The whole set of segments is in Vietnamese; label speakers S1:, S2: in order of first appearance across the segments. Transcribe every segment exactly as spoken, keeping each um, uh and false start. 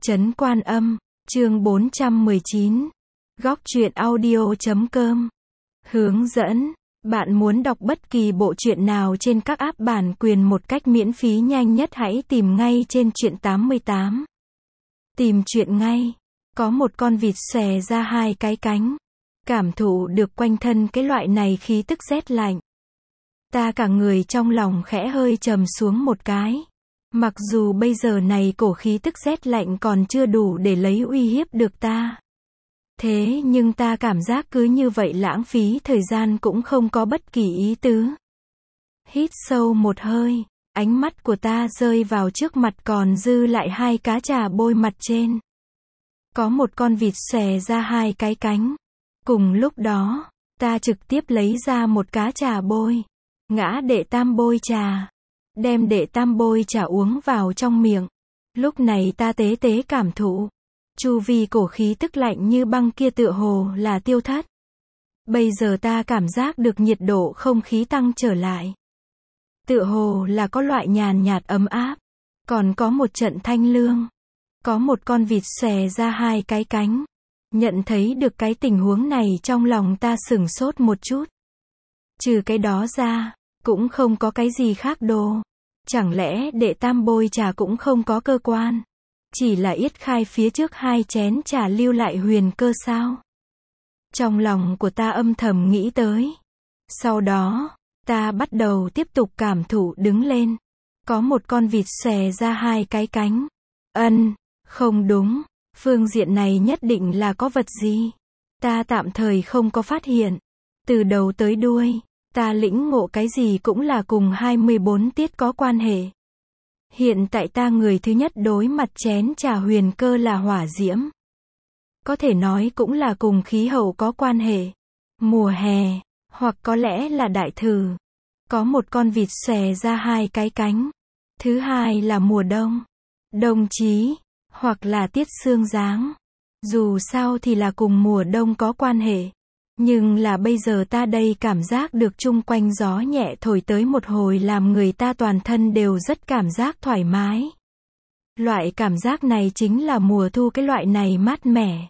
S1: Trấn Quan Âm, chương bốn trăm mười chín. Góc truyện audio chấm com. Hướng dẫn. Bạn muốn đọc bất kỳ bộ truyện nào trên các app bản quyền một cách miễn phí nhanh nhất hãy tìm ngay trên truyện tám mươi tám. Tìm truyện ngay. Có một con vịt xòe ra hai cái cánh. Cảm thụ được quanh thân cái loại này khí tức rét lạnh. Ta cả người trong lòng khẽ hơi trầm xuống một cái. Mặc dù bây giờ này cổ khí tức rét lạnh còn chưa đủ để lấy uy hiếp được ta. Thế nhưng ta cảm giác cứ như vậy lãng phí thời gian cũng không có bất kỳ ý tứ. Hít sâu một hơi, ánh mắt của ta rơi vào trước mặt còn dư lại hai cá trà bôi mặt trên. Có một con vịt xòe ra hai cái cánh. Cùng lúc đó, ta trực tiếp lấy ra một cá trà bôi. Ngã đệ tam bôi trà. Đem đệ tam bôi trà uống vào trong miệng. Lúc này ta tế tế cảm thụ. Chu vi cổ khí tức lạnh như băng kia tựa hồ là tiêu thất. Bây giờ ta cảm giác được nhiệt độ không khí tăng trở lại. Tựa hồ là có loại nhàn nhạt ấm áp. Còn có một trận thanh lương. Có một con vịt xòe ra hai cái cánh. Nhận thấy được cái tình huống này trong lòng ta sửng sốt một chút. Trừ cái đó ra, cũng không có cái gì khác đồ. Chẳng lẽ đệ tam bôi trà cũng không có cơ quan? Chỉ là yết khai phía trước hai chén trà lưu lại huyền cơ sao? Trong lòng của ta âm thầm nghĩ tới. Sau đó, ta bắt đầu tiếp tục cảm thụ đứng lên. Có một con vịt xòe ra hai cái cánh. Ân, không đúng. Phương diện này nhất định là có vật gì. Ta tạm thời không có phát hiện. Từ đầu tới đuôi, ta lĩnh ngộ cái gì cũng là cùng hai mươi bốn tiết có quan hệ. Hiện tại ta người thứ nhất đối mặt chén trà huyền cơ là hỏa diễm. Có thể nói cũng là cùng khí hậu có quan hệ. Mùa hè, hoặc có lẽ là đại thử. Có một con vịt xòe ra hai cái cánh. Thứ hai là mùa đông. Đồng chí, hoặc là tiết sương giáng. Dù sao thì là cùng mùa đông có quan hệ. Nhưng là bây giờ ta đây cảm giác được chung quanh gió nhẹ thổi tới một hồi làm người ta toàn thân đều rất cảm giác thoải mái. Loại cảm giác này chính là mùa thu, cái loại này mát mẻ.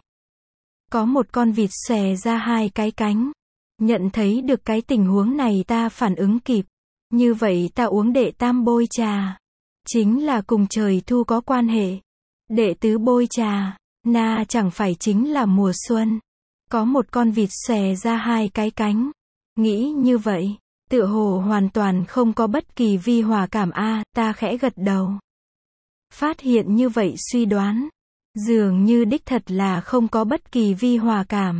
S1: Có một con vịt xòe ra hai cái cánh. Nhận thấy được cái tình huống này ta phản ứng kịp. Như vậy ta uống đệ tam bôi trà. Chính là cùng trời thu có quan hệ. Đệ tứ bôi trà, na chẳng phải chính là mùa xuân. Có một con vịt xòe ra hai cái cánh. Nghĩ như vậy, tựa hồ hoàn toàn không có bất kỳ vi hòa cảm a, ta khẽ gật đầu. Phát hiện như vậy suy đoán, dường như đích thật là không có bất kỳ vi hòa cảm.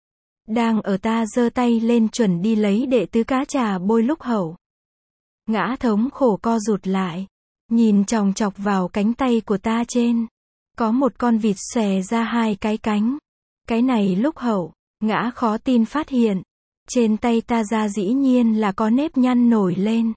S1: Đang ở ta giơ tay lên chuẩn đi lấy đệ tứ cá trà bôi lúc hậu. Ngã thống khổ co rụt lại, nhìn chòng chọc vào cánh tay của ta trên. Có một con vịt xòe ra hai cái cánh. Cái này lúc hậu, ngã khó tin phát hiện. Trên tay ta ra dĩ nhiên là có nếp nhăn nổi lên.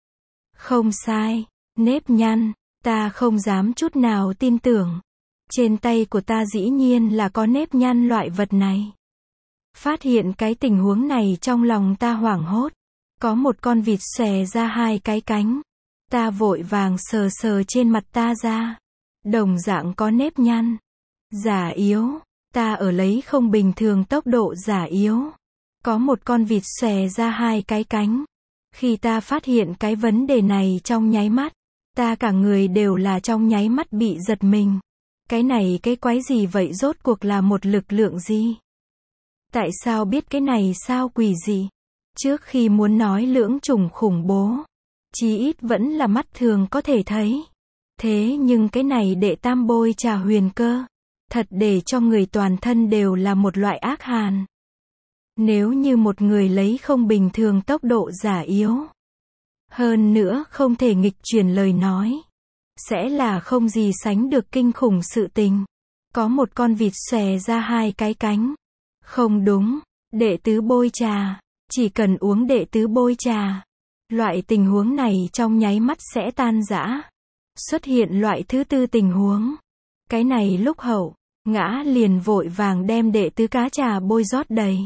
S1: Không sai, nếp nhăn, ta không dám chút nào tin tưởng. Trên tay của ta dĩ nhiên là có nếp nhăn loại vật này. Phát hiện cái tình huống này trong lòng ta hoảng hốt. Có một con vịt xòe ra hai cái cánh. Ta vội vàng sờ sờ trên mặt ta ra. Đồng dạng có nếp nhăn. Giả yếu. Ta ở lấy không bình thường tốc độ giả yếu. Có một con vịt xòe ra hai cái cánh. Khi ta phát hiện cái vấn đề này trong nháy mắt, ta cả người đều là trong nháy mắt bị giật mình. Cái này cái quái gì vậy, rốt cuộc là một lực lượng gì? Tại sao biết cái này sao quỷ gì? Trước khi muốn nói lưỡng chủng khủng bố, chí ít vẫn là mắt thường có thể thấy. Thế nhưng cái này đệ tam bôi trà huyền cơ. Thật để cho người toàn thân đều là một loại ác hàn. Nếu như một người lấy không bình thường tốc độ giả yếu. Hơn nữa không thể nghịch chuyển lời nói. Sẽ là không gì sánh được kinh khủng sự tình. Có một con vịt xòe ra hai cái cánh. Không đúng, đệ tứ bôi trà. Chỉ cần uống đệ tứ bôi trà. Loại tình huống này trong nháy mắt sẽ tan rã. Xuất hiện loại thứ tư tình huống. Cái này lúc hậu, ngã liền vội vàng đem đệ tứ cá trà bôi rót đầy.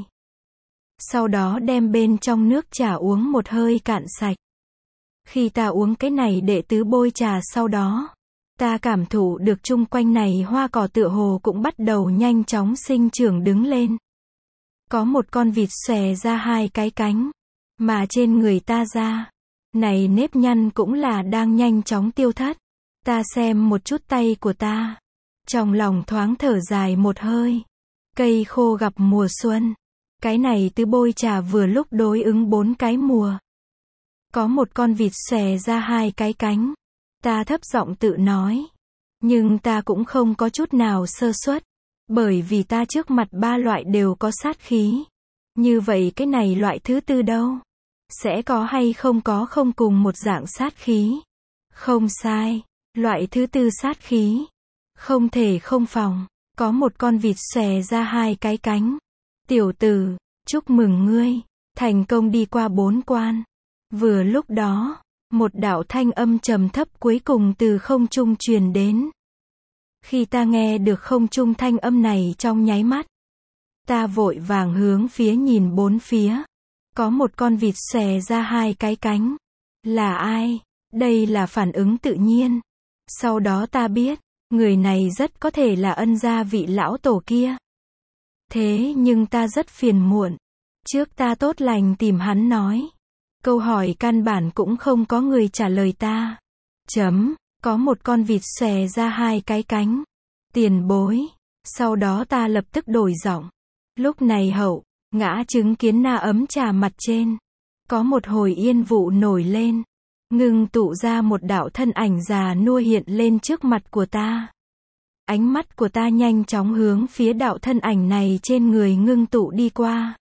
S1: Sau đó đem bên trong nước trà uống một hơi cạn sạch. Khi ta uống cái này đệ tứ bôi trà sau đó, Ta cảm thụ được chung quanh này hoa cỏ tựa hồ cũng bắt đầu nhanh chóng sinh trưởng đứng lên. Có một con vịt xòe ra hai cái cánh, mà trên người ta ra, này nếp nhăn cũng là đang nhanh chóng tiêu thất. Ta xem một chút tay của ta, trong lòng thoáng thở dài một hơi. Cây khô gặp mùa xuân, cái này tứ bôi trà vừa lúc đối ứng bốn cái mùa. Có một con vịt xòe ra hai cái cánh, ta thấp giọng tự nói. Nhưng ta cũng không có chút nào sơ suất, bởi vì ta trước mặt ba loại đều có sát khí. Như vậy cái này loại thứ tư đâu? Sẽ có hay không có không cùng một dạng sát khí? Không sai, loại thứ tư sát khí. Không thể không phòng, có một con vịt xòe ra hai cái cánh. Tiểu tử, chúc mừng ngươi, thành công đi qua bốn quan. Vừa lúc đó, một đạo thanh âm trầm thấp cuối cùng từ không trung truyền đến. Khi ta nghe được không trung thanh âm này trong nháy mắt, ta vội vàng hướng phía nhìn bốn phía. Có một con vịt xòe ra hai cái cánh. Là ai? Đây là phản ứng tự nhiên. Sau đó ta biết, người này rất có thể là ân gia vị lão tổ kia. Thế nhưng ta rất phiền muộn. Trước ta tốt lành tìm hắn nói. Câu hỏi căn bản cũng không có người trả lời ta. Chấm, có một con vịt xòe ra hai cái cánh. Tiền bối. Sau đó ta lập tức đổi giọng. Lúc này hậu, ngã chứng kiến na ấm trà mặt trên. Có một hồi yên vụ nổi lên. Ngưng tụ ra một đạo thân ảnh già nua hiện lên trước mặt của ta. Ánh mắt của ta nhanh chóng hướng phía đạo thân ảnh này trên người ngưng tụ đi qua.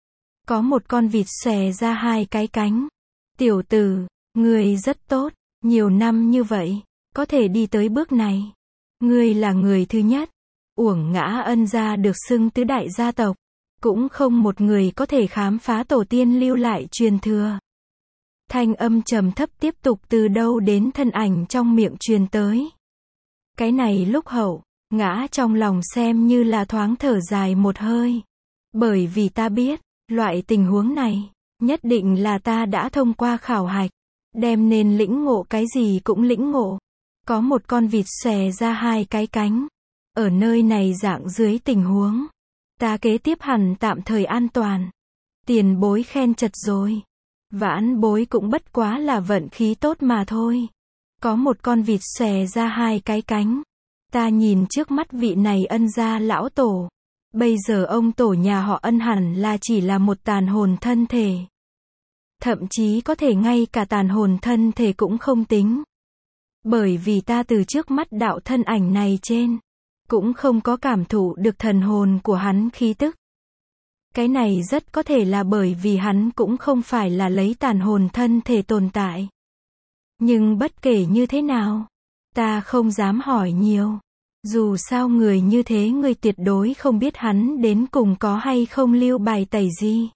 S1: Có một con vịt xòe ra hai cái cánh. Tiểu tử, ngươi rất tốt, nhiều năm như vậy, có thể đi tới bước này. Ngươi là người thứ nhất. Uổng ngã ân gia được xưng tứ đại gia tộc. Cũng không một người có thể khám phá tổ tiên lưu lại truyền thừa. Thanh âm trầm thấp tiếp tục từ đâu đến thân ảnh trong miệng truyền tới. Cái này lúc hậu, ngã trong lòng xem như là thoáng thở dài một hơi. Bởi vì ta biết, loại tình huống này, nhất định là ta đã thông qua khảo hạch, đem nên lĩnh ngộ cái gì cũng lĩnh ngộ. Có một con vịt xòe ra hai cái cánh. Ở nơi này dạng dưới tình huống, ta kế tiếp hẳn tạm thời an toàn. Tiền bối khen chật rồi. Vãn bối cũng bất quá là vận khí tốt mà thôi. Có một con vịt xòe ra hai cái cánh. Ta nhìn trước mắt vị này ân gia lão tổ. Bây giờ ông tổ nhà họ ân hẳn là chỉ là một tàn hồn thân thể. Thậm chí có thể ngay cả tàn hồn thân thể cũng không tính. Bởi vì ta từ trước mắt đạo thân ảnh này trên, cũng không có cảm thụ được thần hồn của hắn khí tức. Cái này rất có thể là bởi vì hắn cũng không phải là lấy tàn hồn thân thể tồn tại. Nhưng bất kể như thế nào, ta không dám hỏi nhiều. Dù sao người như thế ngươi tuyệt đối không biết hắn đến cùng có hay không lưu bài tẩy gì.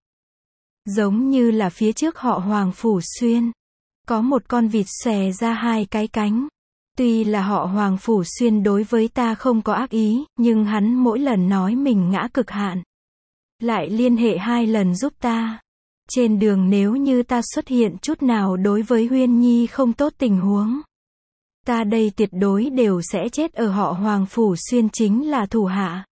S1: Giống như là phía trước họ Hoàng Phủ Xuyên. Có một con vịt xòe ra hai cái cánh. Tuy là họ Hoàng Phủ Xuyên đối với ta không có ác ý, nhưng hắn mỗi lần nói mình ngã cực hạn. Lại liên hệ hai lần giúp ta. Trên đường nếu như ta xuất hiện chút nào đối với Huyên Nhi không tốt tình huống, ta đây tuyệt đối đều sẽ chết ở họ Hoàng Phủ Xuyên chính là thủ hạ.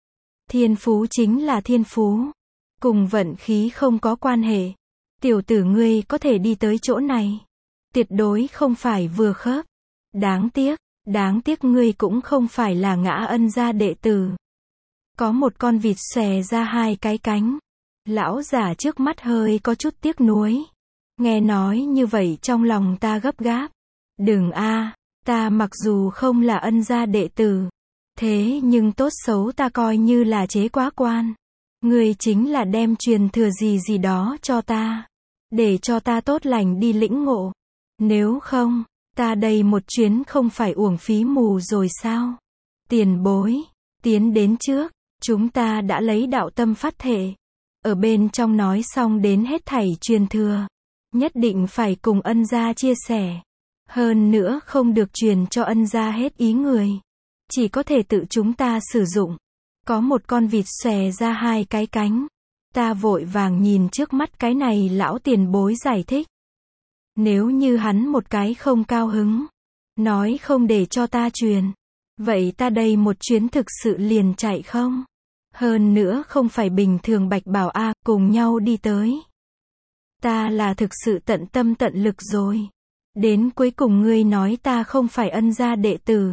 S1: Thiên phú chính là thiên phú. Cùng vận khí không có quan hệ. Tiểu tử ngươi có thể đi tới chỗ này. Tuyệt đối không phải vừa khớp. Đáng tiếc, đáng tiếc ngươi cũng không phải là ngã ân gia đệ tử. Có một con vịt xòe ra hai cái cánh. Lão giả trước mắt hơi có chút tiếc nuối. Nghe nói như vậy trong lòng ta gấp gáp. Đừng a, ta mặc dù không là ân gia đệ tử, thế nhưng tốt xấu ta coi như là chế quá quan. Ngươi chính là đem truyền thừa gì gì đó cho ta, để cho ta tốt lành đi lĩnh ngộ. Nếu không, ta đây một chuyến không phải uổng phí mù rồi sao? Tiền bối, tiến đến trước, chúng ta đã lấy đạo tâm phát thể. Ở bên trong nói xong đến hết thảy truyền thừa. Nhất định phải cùng ân gia chia sẻ. Hơn nữa không được truyền cho ân gia hết ý người. Chỉ có thể tự chúng ta sử dụng. Có một con vịt xòe ra hai cái cánh. Ta vội vàng nhìn trước mắt cái này lão tiền bối giải thích. Nếu như hắn một cái không cao hứng, Nói không để cho ta truyền. Vậy ta đây một chuyến thực sự liền chạy không? Hơn nữa không phải bình thường Bạch Bảo a, cùng nhau đi tới. Ta là thực sự tận tâm tận lực rồi. Đến cuối cùng ngươi nói ta không phải ân gia đệ tử.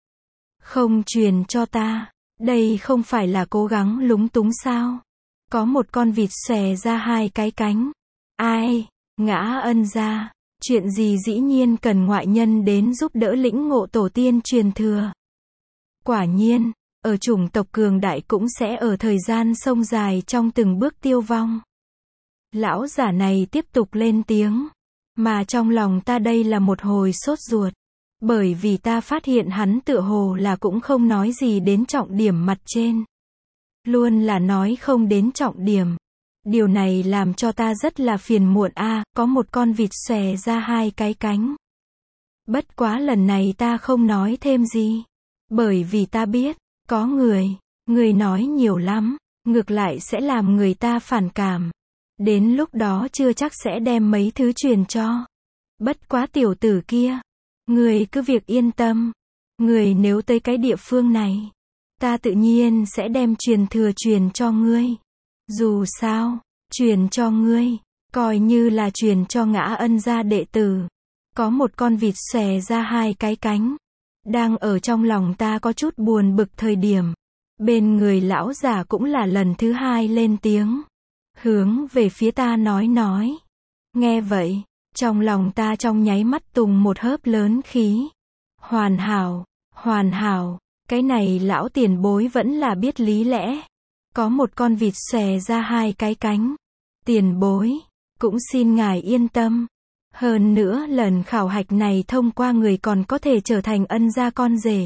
S1: Không truyền cho ta. Đây không phải là cố gắng lúng túng sao? Có một con vịt xòe ra hai cái cánh. Ai? Ngã ân gia. Chuyện gì dĩ nhiên cần ngoại nhân đến giúp đỡ lĩnh ngộ tổ tiên truyền thừa. Quả nhiên, ở chủng tộc cường đại cũng sẽ ở thời gian sông dài trong từng bước tiêu vong. Lão giả này tiếp tục lên tiếng. Mà trong lòng ta đây là một hồi sốt ruột. Bởi vì ta phát hiện hắn tựa hồ là cũng không nói gì đến trọng điểm mặt trên. Luôn là nói không đến trọng điểm. Điều này làm cho ta rất là phiền muộn a, à, có một con vịt xòe ra hai cái cánh. Bất quá lần này ta không nói thêm gì. Bởi vì ta biết, có người, người nói nhiều lắm, ngược lại sẽ làm người ta phản cảm. Đến lúc đó chưa chắc sẽ đem mấy thứ truyền cho. Bất quá tiểu tử kia, người cứ việc yên tâm. Người nếu tới cái địa phương này, ta tự nhiên sẽ đem truyền thừa truyền cho ngươi. Dù sao, truyền cho ngươi, coi như là truyền cho Ngã Ân gia đệ tử. Có một con vịt xòe ra hai cái cánh. Đang ở trong lòng ta có chút buồn bực thời điểm. Bên người lão già cũng là lần thứ hai lên tiếng. Hướng về phía ta nói nói. Nghe vậy, trong lòng ta trong nháy mắt tùng một hớp lớn khí. Hoàn hảo, hoàn hảo, cái này lão tiền bối vẫn là biết lý lẽ. Có một con vịt xòe ra hai cái cánh. Tiền bối, cũng xin ngài yên tâm. Hơn nữa lần khảo hạch này thông qua người còn có thể trở thành ân gia con rể.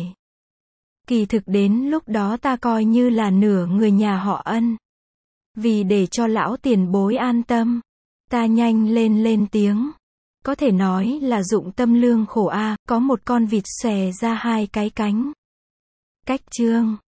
S1: Kỳ thực đến lúc đó ta coi như là nửa người nhà họ Ân. Vì để cho lão tiền bối an tâm, ta nhanh lên lên tiếng. Có thể nói là dụng tâm lương khổ a, có một con vịt xòe ra hai cái cánh. Cách chương